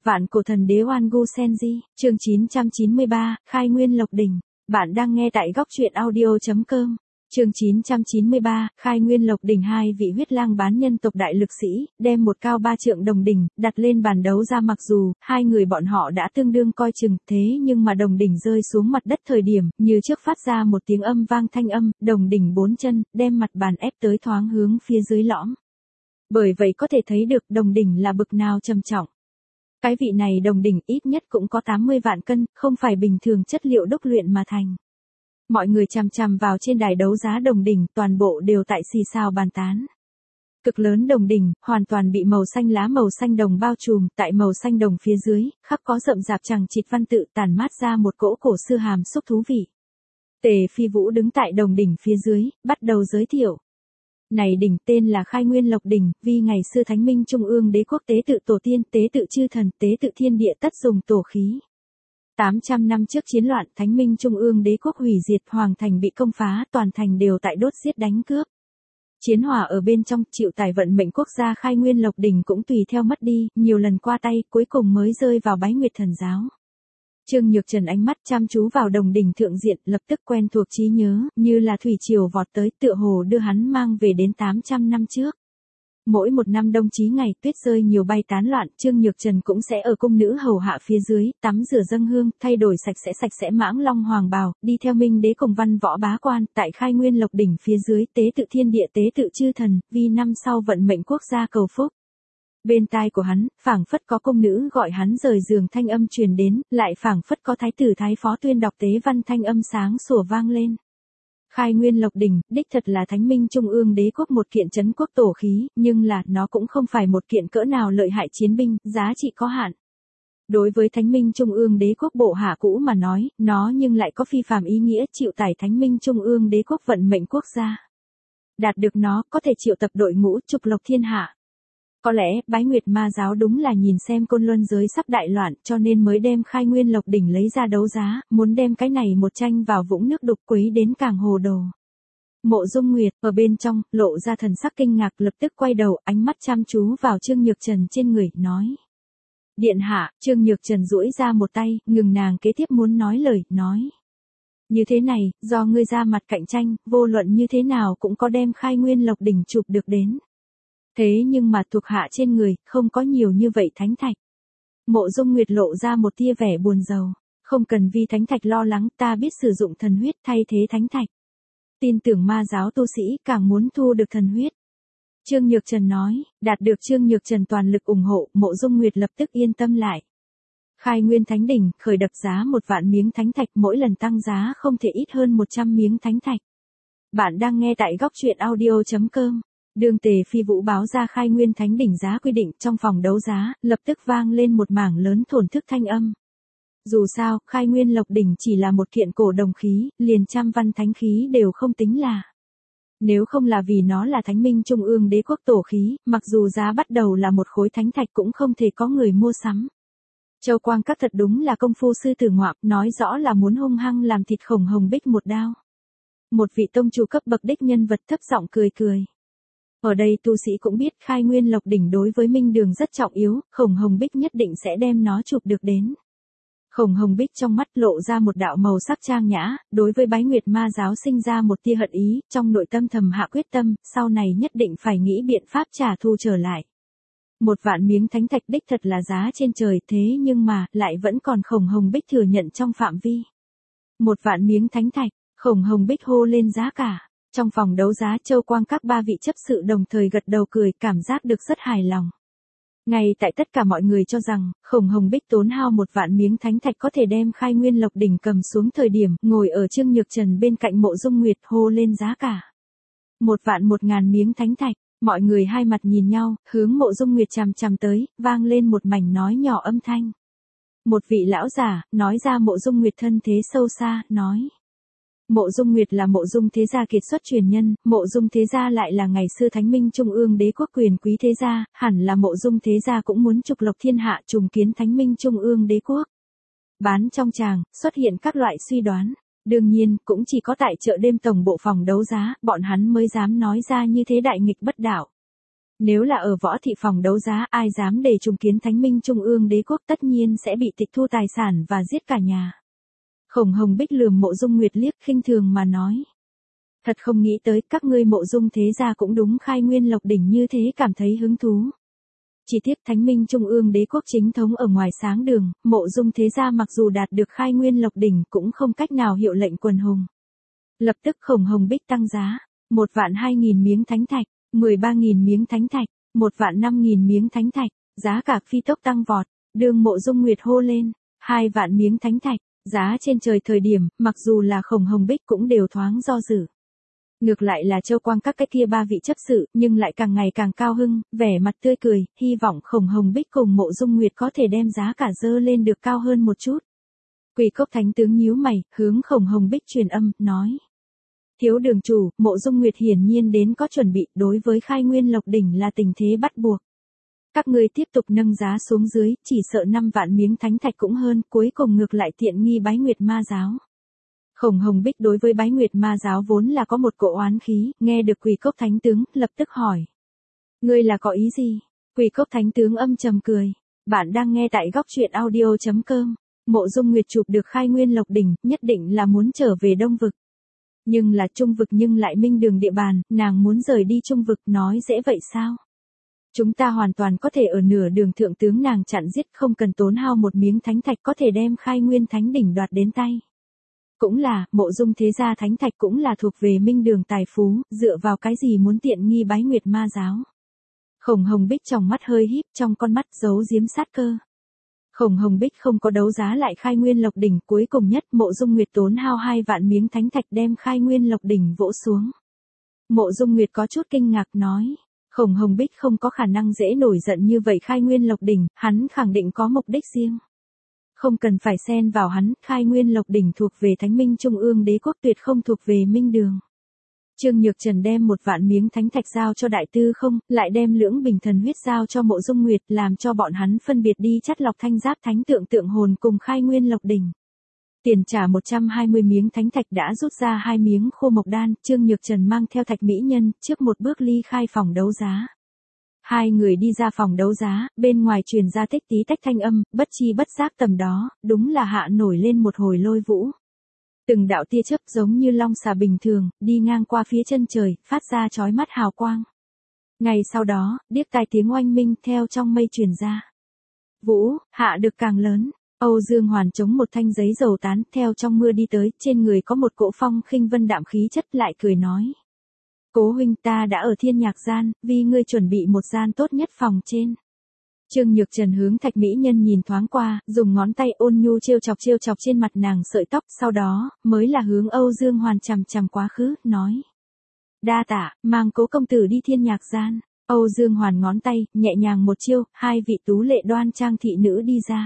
Vạn cổ thần đế Oan Gu Senji, chương 993, Khai Nguyên Lộc Đỉnh. Bạn đang nghe tại góc truyện audio.com. Chương 993, Khai Nguyên Lộc Đỉnh. Hai vị huyết lang bán nhân tộc đại lực sĩ, đem một cao 3 trượng đồng đỉnh, đặt lên bàn đấu ra. Mặc dù, hai người bọn họ đã tương đương coi chừng, thế nhưng mà đồng đỉnh rơi xuống mặt đất thời điểm, như trước phát ra một tiếng âm vang thanh âm, đồng đỉnh 4 chân, đem mặt bàn ép tới thoáng hướng phía dưới lõm. Bởi vậy có thể thấy được đồng đỉnh là bực nào trầm trọng. Cái vị này đồng đỉnh ít nhất cũng có 80 vạn cân, không phải bình thường chất liệu đúc luyện mà thành. Mọi người chằm chằm vào trên đài đấu giá đồng đỉnh, toàn bộ đều tại xì xào bàn tán. Cực lớn đồng đỉnh, hoàn toàn bị màu xanh lá màu xanh đồng bao trùm, tại màu xanh đồng phía dưới, khắc có rậm rạp chằng chịt văn tự tản mát ra một cỗ cổ xưa hàm xúc thú vị. Tề Phi Vũ đứng tại đồng đỉnh phía dưới, bắt đầu giới thiệu. Này đỉnh tên là Khai Nguyên Lộc Đỉnh, vì ngày xưa Thánh Minh Trung ương đế quốc tế tự tổ tiên, tế tự chư thần, tế tự thiên địa tất dùng tổ khí. 800 năm trước chiến loạn, Thánh Minh Trung ương đế quốc hủy diệt, hoàng thành bị công phá, toàn thành đều tại đốt giết đánh cướp. Chiến hỏa ở bên trong, chịu tải vận mệnh quốc gia Khai Nguyên Lộc Đỉnh cũng tùy theo mất đi, nhiều lần qua tay, cuối cùng mới rơi vào Bái Nguyệt Thần giáo. Trương Nhược Trần ánh mắt chăm chú vào đồng đỉnh thượng diện, lập tức quen thuộc trí nhớ, như là thủy triều vọt tới, tựa hồ đưa hắn mang về đến 800 năm trước. Mỗi một năm đông chí ngày, tuyết rơi nhiều bay tán loạn, Trương Nhược Trần cũng sẽ ở cung nữ hầu hạ phía dưới, tắm rửa dâng hương, thay đổi sạch sẽ mãng long hoàng bào, đi theo Minh đế cùng văn võ bá quan, tại Khai Nguyên Lộc Đỉnh phía dưới, tế tự thiên địa, tế tự chư thần, vì năm sau vận mệnh quốc gia cầu phúc. Bên tai của hắn, phảng phất có công nữ gọi hắn rời giường thanh âm truyền đến, lại phảng phất có thái tử thái phó tuyên đọc tế văn thanh âm sáng sủa vang lên. Khai Nguyên Lộc Đỉnh, đích thật là Thánh Minh Trung ương đế quốc một kiện trấn quốc tổ khí, nhưng là, nó cũng không phải một kiện cỡ nào lợi hại chiến binh, giá trị có hạn. Đối với Thánh Minh Trung ương đế quốc bộ hạ cũ mà nói, nó nhưng lại có phi phàm ý nghĩa, chịu tải Thánh Minh Trung ương đế quốc vận mệnh quốc gia. Đạt được nó, có thể triệu tập đội ngũ trục lộc thiên hạ. Có lẽ, Bái Nguyệt ma giáo đúng là nhìn xem Côn Luân giới sắp đại loạn, cho nên mới đem Khai Nguyên Lộc Đỉnh lấy ra đấu giá, muốn đem cái này một tranh vào vũng nước đục quấy đến càng hồ đồ. Mộ Dung Nguyệt, ở bên trong, lộ ra thần sắc kinh ngạc, lập tức quay đầu, ánh mắt chăm chú vào Trương Nhược Trần trên người, nói. Điện hạ, Trương Nhược Trần duỗi ra một tay, ngừng nàng kế tiếp muốn nói lời, nói. Như thế này, do ngươi ra mặt cạnh tranh, vô luận như thế nào cũng có đem Khai Nguyên Lộc Đỉnh chụp được đến. Thế nhưng mà thuộc hạ trên người, không có nhiều như vậy thánh thạch. Mộ Dung Nguyệt lộ ra một tia vẻ buồn rầu. Không cần vì thánh thạch lo lắng, ta biết sử dụng thần huyết thay thế thánh thạch. Tin tưởng ma giáo tu sĩ càng muốn thu được thần huyết. Trương Nhược Trần nói, đạt được Trương Nhược Trần toàn lực ủng hộ, Mộ Dung Nguyệt lập tức yên tâm lại. Khai Nguyên Thánh Đỉnh, khởi đập giá 1 vạn miếng thánh thạch, mỗi lần tăng giá không thể ít hơn 100 miếng thánh thạch. Bạn đang nghe tại góc truyện audio.com. Đường Tề Phi Vũ báo ra Khai Nguyên Thánh Đỉnh giá quy định trong phòng đấu giá, lập tức vang lên một mảng lớn thổn thức thanh âm. Dù sao, Khai Nguyên Lộc Đỉnh chỉ là một kiện cổ đồng khí, liền trăm văn thánh khí đều không tính là. Nếu không là vì nó là Thánh Minh Trung ương đế quốc tổ khí, mặc dù giá bắt đầu là một khối thánh thạch cũng không thể có người mua sắm. Châu Quang Các thật đúng là công phu sư tử ngoạm, nói rõ là muốn hung hăng làm thịt Khổng Hồng Bích một đao. Một vị tông chủ cấp bậc đích nhân vật thấp giọng cười cười. Ở đây tu sĩ cũng biết Khai Nguyên Lộc Đỉnh đối với Minh Đường rất trọng yếu, Khổng Hồng Bích nhất định sẽ đem nó chụp được đến. Khổng Hồng Bích trong mắt lộ ra một đạo màu sắc trang nhã, đối với Bái Nguyệt ma giáo sinh ra một tia hận ý, trong nội tâm thầm hạ quyết tâm, sau này nhất định phải nghĩ biện pháp trả thù trở lại. 1 vạn miếng thánh thạch đích thật là giá trên trời, thế nhưng mà, lại vẫn còn Khổng Hồng Bích thừa nhận trong phạm vi. 1 vạn miếng thánh thạch, Khổng Hồng Bích hô lên giá cả. Trong phòng đấu giá Châu Quang Các 3 vị chấp sự đồng thời gật đầu cười, cảm giác được rất hài lòng. Ngay tại tất cả mọi người cho rằng, Khổng Hồng Bích tốn hao 1 vạn miếng thánh thạch có thể đem Khai Nguyên Lộc Đỉnh cầm xuống thời điểm, ngồi ở Trương Nhược Trần bên cạnh Mộ Dung Nguyệt hô lên giá cả. 1 vạn 1.000 miếng thánh thạch, mọi người hai mặt nhìn nhau, hướng Mộ Dung Nguyệt chằm chằm tới, vang lên một mảnh nói nhỏ âm thanh. Một vị lão giả, nói ra Mộ Dung Nguyệt thân thế sâu xa, nói. Mộ Dung Nguyệt là Mộ Dung thế gia kiệt xuất truyền nhân, Mộ Dung thế gia lại là ngày xưa Thánh Minh Trung ương đế quốc quyền quý thế gia, hẳn là Mộ Dung thế gia cũng muốn trục lộc thiên hạ trùng kiến Thánh Minh Trung ương đế quốc. Bán trong tràng, xuất hiện các loại suy đoán. Đương nhiên, cũng chỉ có tại chợ đêm tổng bộ phòng đấu giá, bọn hắn mới dám nói ra như thế đại nghịch bất đạo. Nếu là ở Võ Thị phòng đấu giá, ai dám để trùng kiến Thánh Minh Trung ương Đế quốc tất nhiên sẽ bị tịch thu tài sản và giết cả nhà. Khổng Hồng Bích lườm Mộ Dung Nguyệt liếc khinh thường mà nói. Thật không nghĩ tới các ngươi Mộ Dung thế gia cũng đúng khai nguyên lộc đỉnh như thế, cảm thấy hứng thú. Chỉ tiếc Thánh Minh Trung ương Đế quốc chính thống ở ngoài sáng đường, Mộ Dung thế gia mặc dù đạt được khai nguyên lộc đỉnh cũng không cách nào hiệu lệnh quần hùng. Lập tức Khổng Hồng Bích tăng giá, 1.200.000 miếng thánh thạch, 13.000 miếng thánh thạch, 1.500.000 miếng thánh thạch, giá cả phi tốc tăng vọt, đường Mộ Dung Nguyệt hô lên, 2 vạn miếng thánh thạch, giá trên trời thời điểm, mặc dù là Khổng Hồng Bích cũng đều thoáng do dự. Ngược lại là Châu Quang các cái kia ba vị chấp sự, nhưng lại càng ngày càng cao hưng, vẻ mặt tươi cười, hy vọng Khổng Hồng Bích cùng Mộ Dung Nguyệt có thể đem giá cả dơ lên được cao hơn một chút. Quỳ Cốc thánh tướng nhíu mày, hướng Khổng Hồng Bích truyền âm, nói. Thiếu đường chủ, Mộ Dung Nguyệt hiển nhiên đến có chuẩn bị, đối với khai nguyên lộc đỉnh là tình thế bắt buộc. Các ngươi tiếp tục nâng giá xuống dưới, chỉ sợ 5 vạn miếng thánh thạch cũng hơn, cuối cùng ngược lại tiện nghi Bái Nguyệt ma giáo. Khổng Hồng Bích đối với Bái Nguyệt ma giáo vốn là có một cỗ oán khí, nghe được Quỳ Cốc thánh tướng, lập tức hỏi. Ngươi là có ý gì? Quỳ Cốc thánh tướng âm trầm cười. Bạn đang nghe tại góc truyện audio.com. Mộ Dung Nguyệt chụp được khai nguyên lộc đỉnh, nhất định là muốn trở về Đông Vực. Nhưng là Trung Vực nhưng lại Minh Đường địa bàn, nàng muốn rời đi Trung Vực, nói dễ vậy sao? Chúng ta hoàn toàn có thể ở nửa đường thượng tướng nàng chặn giết, không cần tốn hao một miếng thánh thạch có thể đem khai nguyên thánh đỉnh đoạt đến tay. Cũng là, Mộ Dung thế gia thánh thạch cũng là thuộc về Minh Đường tài phú, dựa vào cái gì muốn tiện nghi Bái Nguyệt ma giáo. Khổng Hồng Bích trong mắt hơi híp, trong con mắt giấu giếm sát cơ. Khổng Hồng Bích không có đấu giá lại khai nguyên lộc đỉnh, cuối cùng nhất Mộ Dung Nguyệt tốn hao 2 vạn miếng thánh thạch đem khai nguyên lộc đỉnh vỗ xuống. Mộ Dung Nguyệt có chút kinh ngạc nói, Khổng Hồng Bích không có khả năng dễ nổi giận như vậy, khai nguyên lộc đỉnh, hắn khẳng định có mục đích riêng. Không cần phải xen vào hắn, khai nguyên lộc đỉnh thuộc về Thánh Minh Trung ương Đế quốc, tuyệt không thuộc về Minh Đường. Trương Nhược Trần đem 1 vạn miếng thánh thạch giao cho Đại Tư Không, lại đem Lưỡng Bình Thần huyết giao cho Mộ Dung Nguyệt, làm cho bọn hắn phân biệt đi chắt lọc thanh giáp thánh tượng tượng hồn cùng khai nguyên lộc đỉnh. Tiền trả 120 miếng thánh thạch đã rút ra 2 miếng khô mộc đan, Trương Nhược Trần mang theo Thạch Mỹ Nhân, trước một bước ly khai phòng đấu giá. Hai người đi ra phòng đấu giá, bên ngoài truyền ra tích tí tách thanh âm, bất chi bất giác tầm đó, đúng là hạ nổi lên một hồi lôi vũ. Từng đạo tia chớp giống như long xà bình thường, đi ngang qua phía chân trời, phát ra chói mắt hào quang. Ngày sau đó, điếc tai tiếng oanh minh theo trong mây truyền ra. Vũ, hạ được càng lớn. Âu Dương Hoàn chống một thanh giấy dầu tán, theo trong mưa đi tới, trên người có một cỗ phong khinh vân đạm khí chất, lại cười nói. Cố huynh, ta đã ở Thiên Nhạc gian, vì ngươi chuẩn bị một gian tốt nhất phòng trên. Trương Nhược Trần hướng Thạch Mỹ Nhân nhìn thoáng qua, dùng ngón tay ôn nhu trêu chọc trên mặt nàng sợi tóc, sau đó, mới là hướng Âu Dương Hoàn chằm chằm quá khứ, nói. Đa tạ, mang Cố công tử đi Thiên Nhạc gian. Âu Dương Hoàn ngón tay, nhẹ nhàng một chiêu, 2 vị tú lệ đoan trang thị nữ đi ra.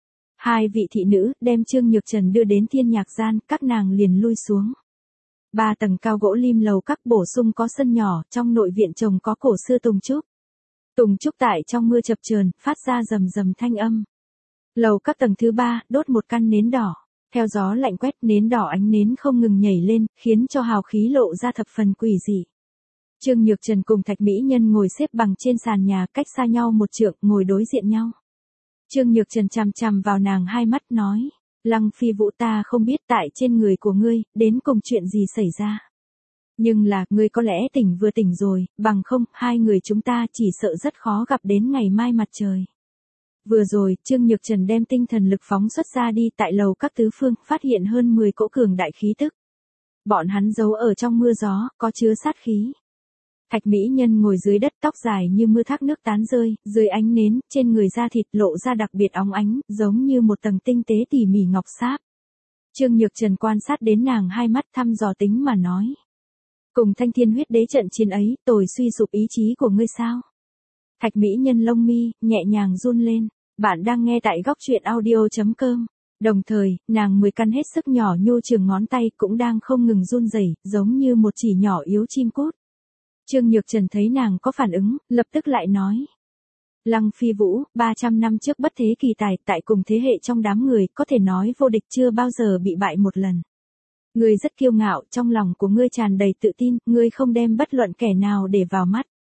2 vị thị nữ, đem Trương Nhược Trần đưa đến Thiên Nhạc gian, các nàng liền lui xuống. 3 tầng cao gỗ lim lầu các bổ sung có sân nhỏ, trong nội viện trồng có cổ xưa tùng trúc. Tùng trúc tại trong mưa chập chờn, phát ra rầm rầm thanh âm. Lầu các tầng thứ 3, đốt một căn nến đỏ. Theo gió lạnh quét, nến đỏ ánh nến không ngừng nhảy lên, khiến cho hào khí lộ ra thập phần quỷ dị. Trương Nhược Trần cùng Thạch Mỹ Nhân ngồi xếp bằng trên sàn nhà, cách xa nhau một trượng, ngồi đối diện nhau. Trương Nhược Trần chằm chằm vào nàng hai mắt nói. Lăng Phi Vũ, ta không biết tại trên người của ngươi, đến cùng chuyện gì xảy ra. Nhưng là, ngươi có lẽ vừa tỉnh rồi, bằng không, hai người chúng ta chỉ sợ rất khó gặp đến ngày mai mặt trời. Vừa rồi, Trương Nhược Trần đem tinh thần lực phóng xuất ra đi, tại lầu các tứ phương, phát hiện hơn 10 cỗ cường đại khí tức. Bọn hắn giấu ở trong mưa gió, có chứa sát khí. Thạch Mỹ Nhân ngồi dưới đất, tóc dài như mưa thác nước tán rơi, dưới ánh nến, trên người da thịt lộ ra đặc biệt óng ánh, giống như một tầng tinh tế tỉ mỉ ngọc sáp. Trương Nhược Trần quan sát đến nàng hai mắt, thăm dò tính mà nói. Cùng Thanh Thiên huyết đế trận chiến ấy, tồi suy sụp ý chí của ngươi sao? Thạch Mỹ Nhân lông mi, nhẹ nhàng run lên. Bạn đang nghe tại góc truyện audio.com. Đồng thời, nàng 10 căn hết sức nhỏ nhô trường ngón tay cũng đang không ngừng run rẩy, giống như một chỉ nhỏ yếu chim cút. Trương Nhược Trần thấy nàng có phản ứng, lập tức lại nói. Lăng Phi Vũ, 300 năm trước bất thế kỳ tài, tại cùng thế hệ trong đám người, có thể nói vô địch, chưa bao giờ bị bại một lần. Ngươi rất kiêu ngạo, trong lòng của ngươi tràn đầy tự tin, ngươi không đem bất luận kẻ nào để vào mắt.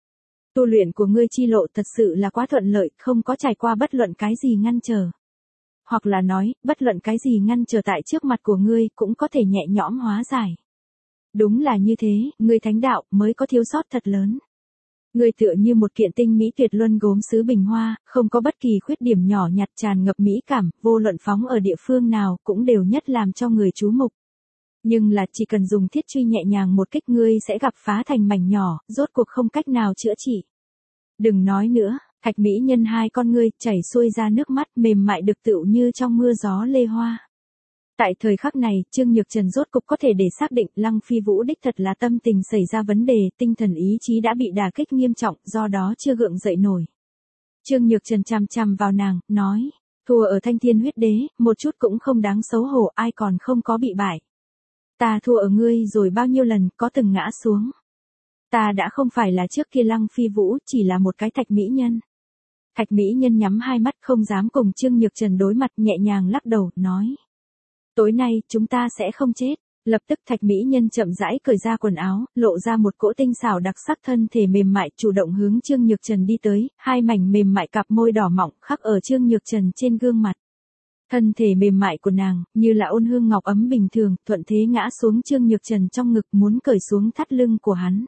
Tu luyện của ngươi chi lộ thật sự là quá thuận lợi, không có trải qua bất luận cái gì ngăn trở. Hoặc là nói, bất luận cái gì ngăn trở tại trước mặt của ngươi cũng có thể nhẹ nhõm hóa giải. Đúng là như thế, ngươi thánh đạo mới có thiếu sót thật lớn. Ngươi tựa như một kiện tinh mỹ tuyệt luân gốm sứ bình hoa, không có bất kỳ khuyết điểm nhỏ nhặt, tràn ngập mỹ cảm, vô luận phóng ở địa phương nào cũng đều nhất làm cho người chú mục. Nhưng là chỉ cần dùng thiết truy nhẹ nhàng một kích ngươi sẽ gặp phá thành mảnh nhỏ, rốt cuộc không cách nào chữa trị. Đừng nói nữa, Thạch mỹ nhân hai con ngươi chảy xuôi ra nước mắt mềm mại được tựu như trong mưa gió lê hoa. Tại thời khắc này, Trương Nhược Trần rốt cục có thể để xác định Lăng Phi Vũ đích thật là tâm tình xảy ra vấn đề, tinh thần ý chí đã bị đả kích nghiêm trọng, do đó chưa gượng dậy nổi. Trương Nhược Trần chằm chằm vào nàng, nói, thua ở Thanh Thiên Huyết Đế, một chút cũng không đáng xấu hổ, ai còn không có bị bại. Ta thua ở ngươi rồi bao nhiêu lần, có từng ngã xuống. Ta đã không phải là trước kia Lăng Phi Vũ, chỉ là một cái Thạch mỹ nhân. Thạch mỹ nhân nhắm hai mắt không dám cùng Trương Nhược Trần đối mặt, nhẹ nhàng lắc đầu, nói. Tối nay, chúng ta sẽ không chết. Lập tức Thạch mỹ nhân chậm rãi cởi ra quần áo, lộ ra một cỗ tinh xảo đặc sắc thân thể mềm mại, chủ động hướng Trương Nhược Trần đi tới, hai mảnh mềm mại cặp môi đỏ mọng khắc ở Trương Nhược Trần trên gương mặt. Thân thể mềm mại của nàng, như là ôn hương ngọc ấm bình thường, thuận thế ngã xuống Trương Nhược Trần trong ngực muốn cởi xuống thắt lưng của hắn.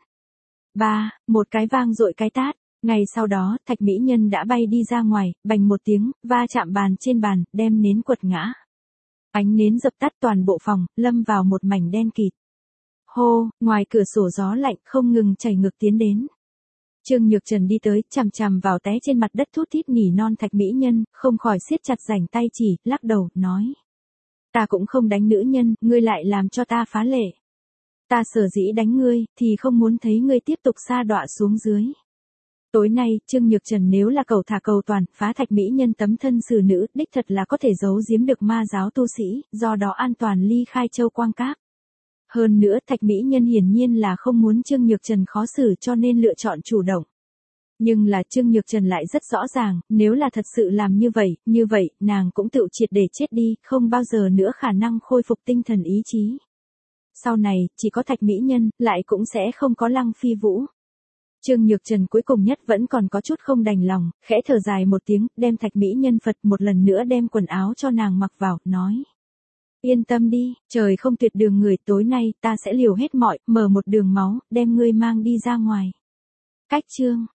Một cái vang dội cái tát. Ngay sau đó, Thạch mỹ nhân đã bay đi ra ngoài, bành một tiếng, va chạm bàn trên bàn, đem nến quật ngã. Ánh nến dập tắt toàn bộ phòng, lâm vào một mảnh đen kịt. Hô, ngoài cửa sổ gió lạnh không ngừng chảy ngược tiến đến. Trương Nhược Trần đi tới, chằm chằm vào té trên mặt đất thút thít nỉ non Thạch mỹ nhân, không khỏi siết chặt rảnh tay chỉ, lắc đầu, nói. Ta cũng không đánh nữ nhân, ngươi lại làm cho ta phá lệ. Ta sở dĩ đánh ngươi, thì không muốn thấy ngươi tiếp tục sa đọa xuống dưới. Tối nay, Trương Nhược Trần nếu là cầu thả cầu toàn, phá Thạch mỹ nhân tấm thân xử nữ, đích thật là có thể giấu giếm được ma giáo tu sĩ, do đó an toàn ly khai Châu Quang Các. Hơn nữa, Thạch mỹ nhân hiển nhiên là không muốn Trương Nhược Trần khó xử cho nên lựa chọn chủ động. Nhưng là Trương Nhược Trần lại rất rõ ràng, nếu là thật sự làm như vậy, nàng cũng tự triệt để chết đi, không bao giờ nữa khả năng khôi phục tinh thần ý chí. Sau này, chỉ có Thạch mỹ nhân, lại cũng sẽ không có Lăng Phi Vũ. Trương Nhược Trần cuối cùng nhất vẫn còn có chút không đành lòng, khẽ thở dài một tiếng, đem Thạch mỹ nhân Phật một lần nữa đem quần áo cho nàng mặc vào, nói. Yên tâm đi, trời không tuyệt đường người, tối nay ta sẽ liều hết mọi, mở một đường máu, đem ngươi mang đi ra ngoài. Cách chương